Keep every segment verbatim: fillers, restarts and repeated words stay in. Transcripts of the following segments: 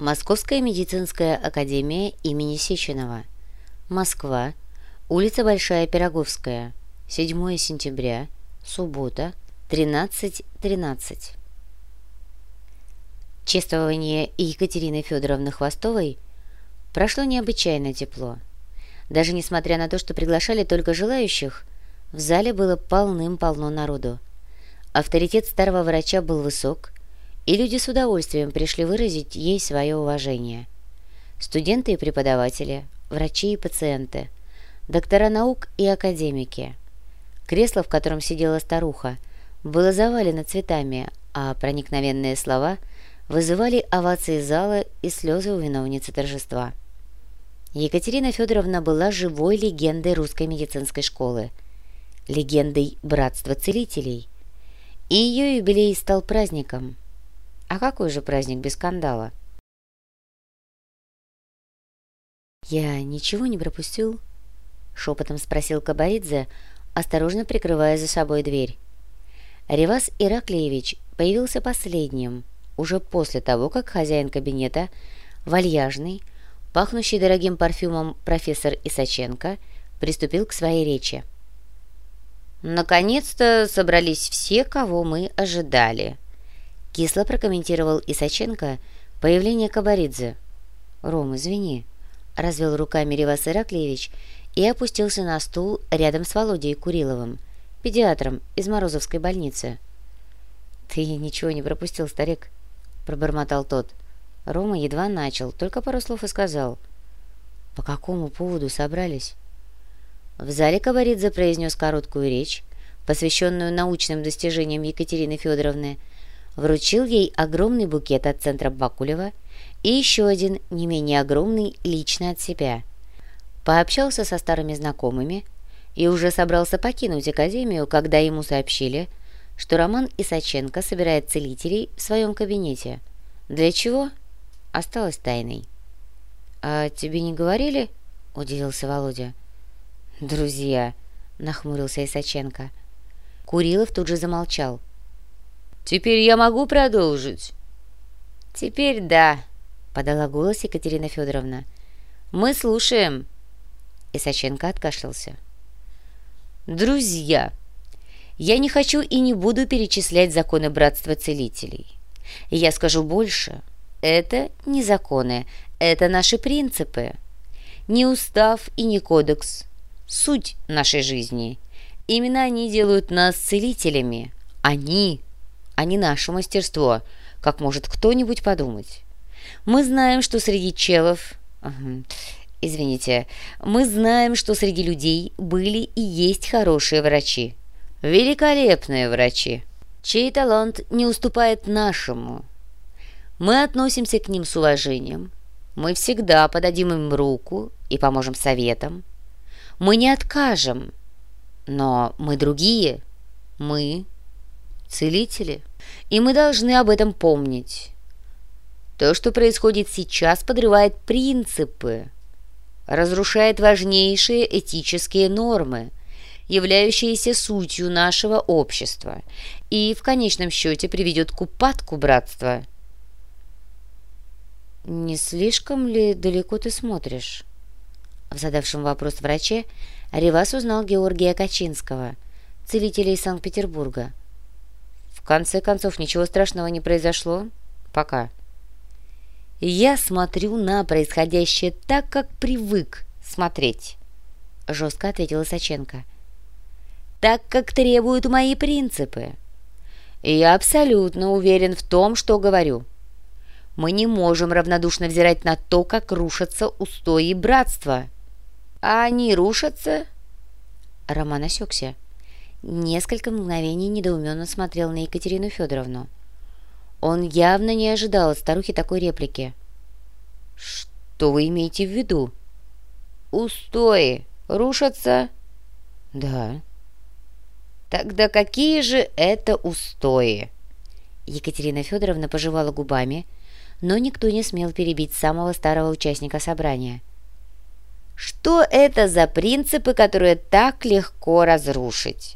Московская медицинская академия имени Сеченова. Москва. Улица Большая Пироговская. седьмое сентября. Суббота. тринадцать тринадцать. Чествование Екатерины Федоровны Хвостовой прошло необычайно тепло. Даже несмотря на то, что приглашали только желающих, в зале было полным-полно народу. Авторитет старого врача был высок, и люди с удовольствием пришли выразить ей свое уважение. Студенты и преподаватели, врачи и пациенты, доктора наук и академики. Кресло, в котором сидела старуха, было завалено цветами, а проникновенные слова вызывали овации зала и слезы у виновницы торжества. Екатерина Федоровна была живой легендой русской медицинской школы, легендой братства целителей, и ее юбилей стал праздником. А какой же праздник без скандала? «Я ничего не пропустил?» — шепотом спросил Кабаридзе, осторожно прикрывая за собой дверь. Ревас Ираклиевич появился последним, уже после того, как хозяин кабинета, вальяжный, пахнущий дорогим парфюмом профессор Исаченко, приступил к своей речи. «Наконец-то собрались все, кого мы ожидали», — кисло прокомментировал Исаченко появление Кабаридзе. «Ром, извини», — развел руками Ревас Ираклиевич и опустился на стул рядом с Володей Куриловым, педиатром из Морозовской больницы. «Ты ничего не пропустил, старик», — пробормотал тот. Рома едва начал, только пару слов и сказал. «По какому поводу собрались?» В зале Кабаридзе произнес короткую речь, посвященную научным достижениям Екатерины Федоровны, вручил ей огромный букет от центра Бакулева и еще один, не менее огромный, лично от себя. Пообщался со старыми знакомыми и уже собрался покинуть академию, когда ему сообщили, что Роман Исаченко собирает целителей в своем кабинете. Для чего? Осталось тайной. «А тебе не говорили?» – удивился Володя. «Друзья», – нахмурился Исаченко. Курилов тут же замолчал. «Теперь я могу продолжить?» «Теперь да», — подала голос Екатерина Федоровна. «Мы слушаем». Исаченко откашлялся. «Друзья, я не хочу и не буду перечислять законы братства целителей. Я скажу больше. Это не законы, это наши принципы. Не устав и не кодекс. Суть нашей жизни. Именно они делают нас целителями. Они, а не наше мастерство, как может кто-нибудь подумать. Мы знаем, что среди челов... Угу. Извините. Мы знаем, что среди людей были и есть хорошие врачи. Великолепные врачи, чей талант не уступает нашему. Мы относимся к ним с уважением. Мы всегда подадим им руку и поможем советам. Мы не откажем. Но мы другие. Мы целители. И мы должны об этом помнить. То, что происходит сейчас, подрывает принципы, разрушает важнейшие этические нормы, являющиеся сутью нашего общества, и в конечном счете приведет к упадку братства. «Не слишком ли далеко ты смотришь?» В задавшем вопрос враче Ревас узнал Георгия Качинского, целителя из Санкт-Петербурга. «В конце концов, ничего страшного не произошло. Пока. Я смотрю на происходящее так, как привык смотреть», — жестко ответил Исаченко. «Так, как требуют мои принципы. И я абсолютно уверен в том, что говорю. Мы не можем равнодушно взирать на то, как рушатся устои братства. А они рушатся?» Роман осекся. Несколько мгновений недоуменно смотрел на Екатерину Федоровну. Он явно не ожидал от старухи такой реплики. «Что вы имеете в виду?» «Устои рушатся?» «Да». «Тогда какие же это устои?» Екатерина Федоровна пожевала губами, но никто не смел перебить самого старого участника собрания. «Что это за принципы, которые так легко разрушить?»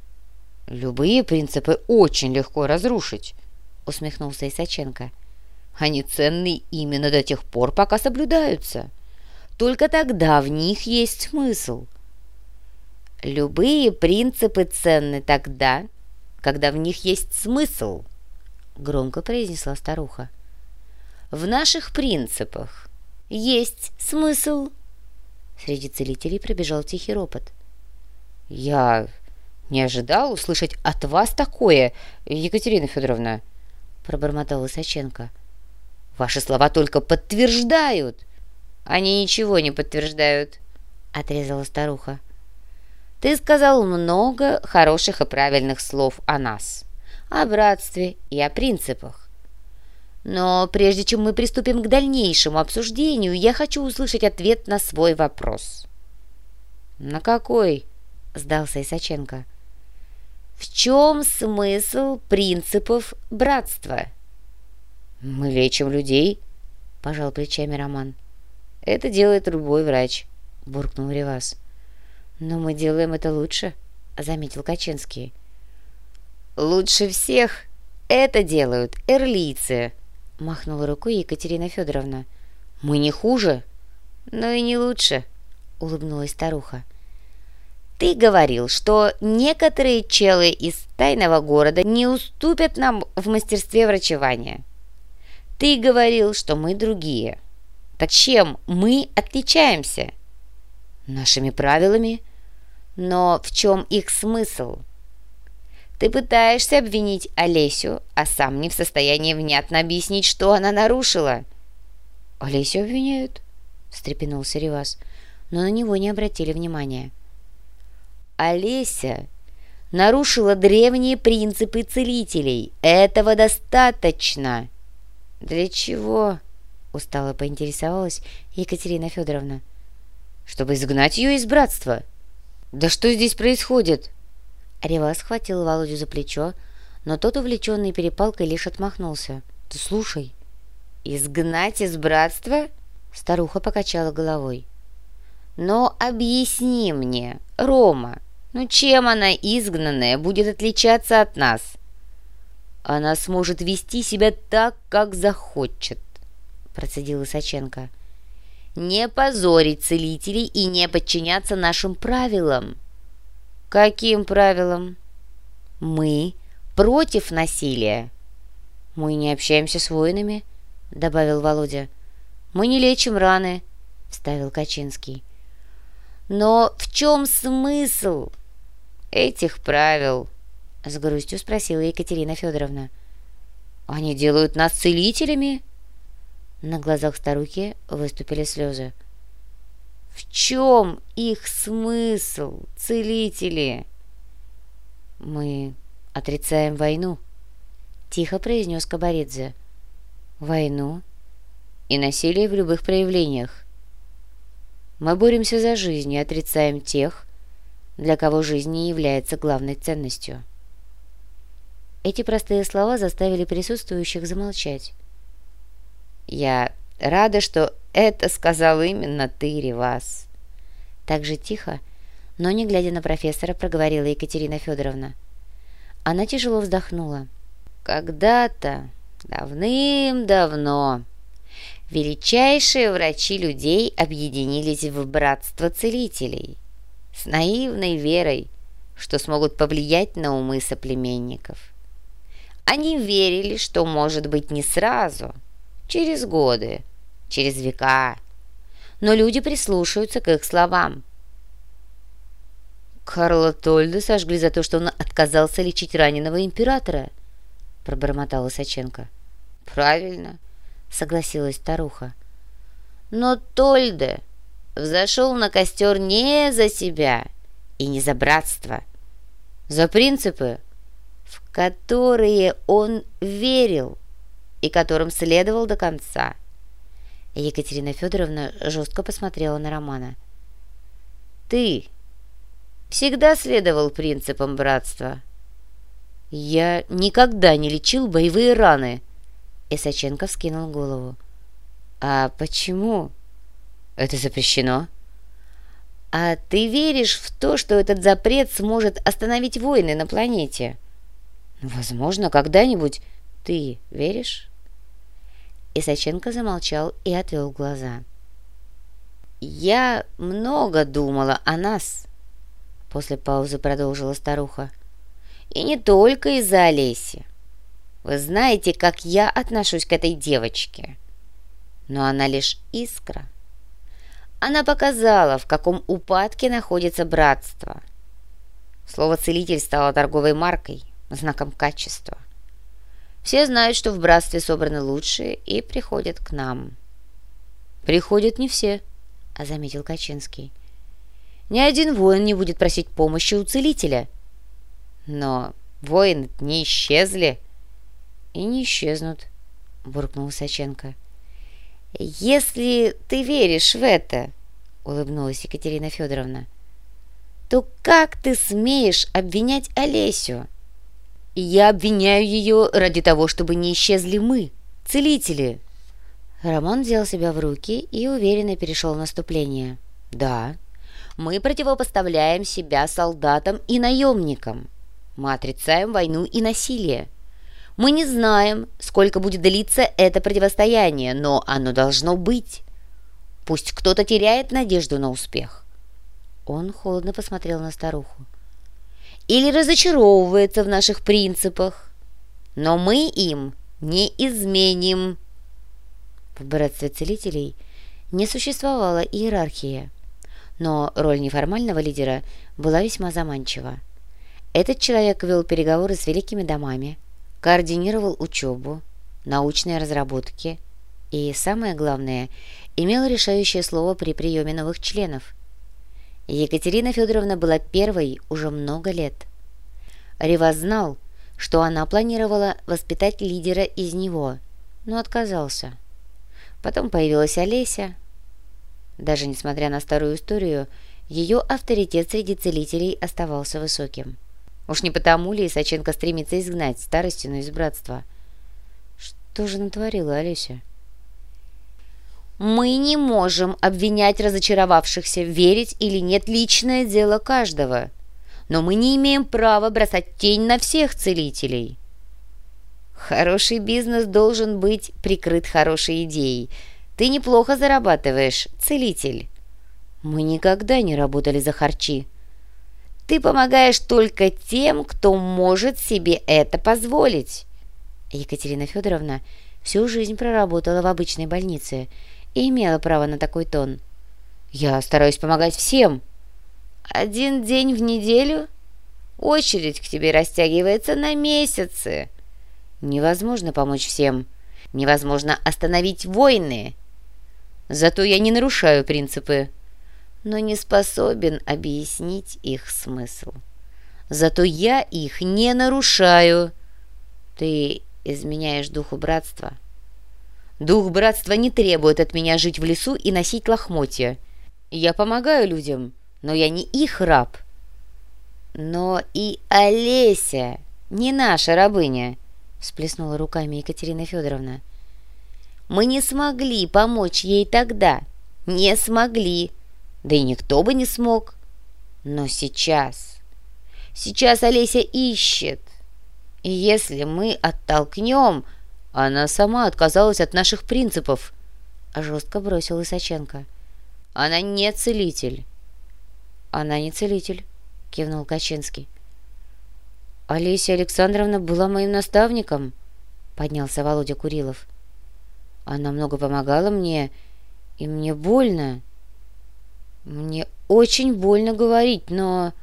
«Любые принципы очень легко разрушить», — усмехнулся Исаченко. Они ценны именно до тех пор, пока соблюдаются. Только тогда в них есть смысл. Любые принципы ценны тогда, когда в них есть смысл, громко произнесла старуха. В наших принципах есть смысл. Среди целителей пробежал тихий ропот. Я не ожидал услышать от вас такое, Екатерина Федоровна, пробормотал Исаченко. Ваши слова только подтверждают. Они ничего не подтверждают, отрезала старуха. Ты сказал много хороших и правильных слов о нас, о братстве и о принципах. Но прежде чем мы приступим к дальнейшему обсуждению, я хочу услышать ответ на свой вопрос. На какой? Сдался Исаченко. В чем смысл принципов братства? Мы лечим людей, пожал плечами Роман. Это делает любой врач, буркнул Ревас. Но мы делаем это лучше, заметил Качинский. Лучше всех это делают эрлийцы, махнула рукой Екатерина Федоровна. Мы не хуже, но и не лучше, улыбнулась старуха. Ты говорил, что некоторые челы из тайного города не уступят нам в мастерстве врачевания. Ты говорил, что мы другие. Так чем мы отличаемся? Нашими правилами. Но в чем их смысл? Ты пытаешься обвинить Олесю, а сам не в состоянии внятно объяснить, что она нарушила. Олесю обвиняют? Встрепенулся Ревас, но на него не обратили внимания. Олеся нарушила древние принципы целителей. Этого достаточно. Для чего? Устало поинтересовалась Екатерина Федоровна. Чтобы изгнать ее из братства. Да что здесь происходит? Ревас схватил Володю за плечо, но тот, увлеченный перепалкой, лишь отмахнулся. Ты слушай. Изгнать из братства? Старуха покачала головой. Но объясни мне, Рома, ну чем она, изгнанная, будет отличаться от нас? Она сможет вести себя так, как захочет, процедил Исаченко. Не позорить целителей и не подчиняться нашим правилам. Каким правилам? Мы против насилия. Мы не общаемся с воинами, добавил Володя. Мы не лечим раны, вставил Качинский. Но в чем смысл этих правил? С грустью спросила Екатерина Федоровна. Они делают нас целителями? На глазах старухи выступили слезы. В чем их смысл, целители? Мы отрицаем войну, тихо произнес Кабаридзе. Войну и насилие в любых проявлениях. Мы боремся за жизнь и отрицаем тех, для кого жизнь не является главной ценностью. Эти простые слова заставили присутствующих замолчать. «Я рада, что это сказал именно ты, Ревас». Так же тихо, но не глядя на профессора, проговорила Екатерина Федоровна. Она тяжело вздохнула. «Когда-то, давным-давно, величайшие врачи людей объединились в братство целителей с наивной верой, что смогут повлиять на умы соплеменников. Они верили, что, может быть, не сразу, через годы, через века, но люди прислушаются к их словам. Карла Тольда сожгли за то, что он отказался лечить раненого императора, пробормотал Исаченко. Правильно, согласилась старуха. Но Тольда взошел на костер не за себя и не за братство, за принципы, в которые он верил и которым следовал до конца. Екатерина Федоровна жестко посмотрела на Романа. Ты всегда следовал принципам братства. Я никогда не лечил боевые раны. Исаченко вскинул голову. А почему? Это запрещено. А ты веришь в то, что этот запрет сможет остановить войны на планете? Возможно, когда-нибудь. Ты веришь? Исаченко замолчал и отвел глаза. «Я много думала о нас», — после паузы продолжила старуха. «И не только из-за Олеси. Вы знаете, как я отношусь к этой девочке. Но она лишь искра. Она показала, в каком упадке находится братство. Слово «целитель» стало торговой маркой, знаком качества. Все знают, что в братстве собраны лучшие и приходят к нам». «Приходят не все», — заметил Качинский. «Ни один воин не будет просить помощи у целителя». «Но воины не исчезли». «И не исчезнут», — буркнул Саченко. «Если ты веришь в это, — улыбнулась Екатерина Федоровна, — то как ты смеешь обвинять Олесю?» «Я обвиняю ее ради того, чтобы не исчезли мы, целители». Рамон взял себя в руки и уверенно перешел в наступление. «Да, мы противопоставляем себя солдатам и наемникам. Мы отрицаем войну и насилие. Мы не знаем, сколько будет длиться это противостояние, но оно должно быть. Пусть кто-то теряет надежду на успех». Он холодно посмотрел на старуху. «Или разочаровывается в наших принципах. Но мы им не изменим». В братстве целителей не существовала иерархия, но роль неформального лидера была весьма заманчива. Этот человек вел переговоры с великими домами, координировал учебу, научные разработки и, самое главное, имел решающее слово при приеме новых членов. Екатерина Федоровна была первой уже много лет. Ревас знал, что она планировала воспитать лидера из него, но отказался. Потом появилась Олеся. Даже несмотря на старую историю, ее авторитет среди целителей оставался высоким. Уж не потому ли Исаченко стремится изгнать старостину из братства? Что же натворила Олеся? «Мы не можем обвинять разочаровавшихся, верить или нет — личное дело каждого. Но мы не имеем права бросать тень на всех целителей». «Хороший бизнес должен быть прикрыт хорошей идеей. Ты неплохо зарабатываешь, целитель». «Мы никогда не работали за харчи». «Ты помогаешь только тем, кто может себе это позволить». Екатерина Федоровна всю жизнь проработала в обычной больнице и имела право на такой тон. «Я стараюсь помогать всем». «Один день в неделю? Очередь к тебе растягивается на месяцы». «Невозможно помочь всем. Невозможно остановить войны». «Зато я не нарушаю принципы». «Но не способен объяснить их смысл». «Зато я их не нарушаю». «Ты изменяешь духу братства». «Дух братства не требует от меня жить в лесу и носить лохмотья. Я помогаю людям, но я не их раб». «Но и Олеся не наша рабыня», — всплеснула руками Екатерина Федоровна. «Мы не смогли помочь ей тогда. Не смогли. Да и никто бы не смог. Но сейчас... Сейчас Олеся ищет. И если мы оттолкнем...» «Она сама отказалась от наших принципов», — жестко бросил Исаченко. «Она не целитель». «Она не целитель», — кивнул Качинский. «Олеся Александровна была моим наставником», — поднялся Володя Курилов. «Она много помогала мне, и мне больно. Мне очень больно говорить, но...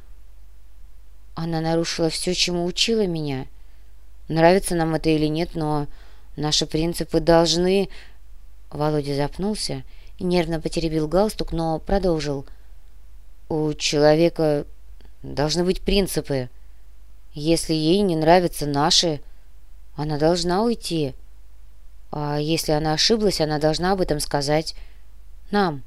Она нарушила все, чему учила меня. Нравится нам это или нет, но наши принципы должны...» Володя запнулся и нервно потеребил галстук, но продолжил. «У человека должны быть принципы. Если ей не нравятся наши, она должна уйти. А если она ошиблась, она должна об этом сказать нам».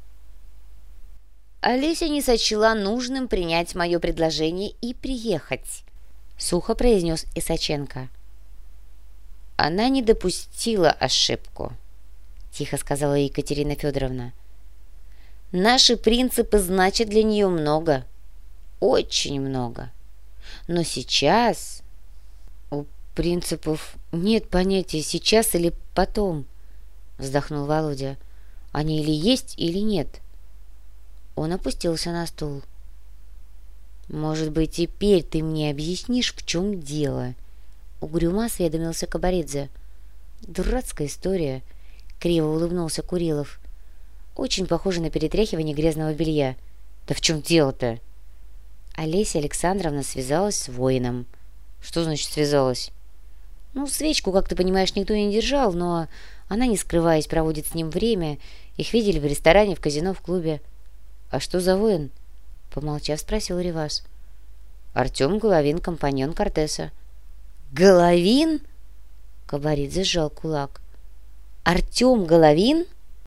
«Олеся не сочла нужным принять мое предложение и приехать», — сухо произнес Исаченко. «Она не допустила ошибку», — тихо сказала Екатерина Федоровна. «Наши принципы значат для нее много, очень много. Но сейчас...» «У принципов нет понятия сейчас или потом», вздохнул Володя. «Они или есть, или нет». Он опустился на стул. «Может быть, теперь ты мне объяснишь, в чем дело?» Угрюмо осведомился Кабаридзе. «Дурацкая история», — криво улыбнулся Курилов. «Очень похоже на перетряхивание грязного белья». «Да в чем дело-то?» Олеся Александровна связалась с воином. «Что значит связалась?» «Ну, свечку, как ты понимаешь, никто не держал, но она, не скрываясь, проводит с ним время. Их видели в ресторане, в казино, в клубе». «А что за воин?» — помолчав, спросил Ревас. «Артем Головин, компаньон Кортеса». «Головин?» — Кабаридзе сжал кулак. «Артем Головин?»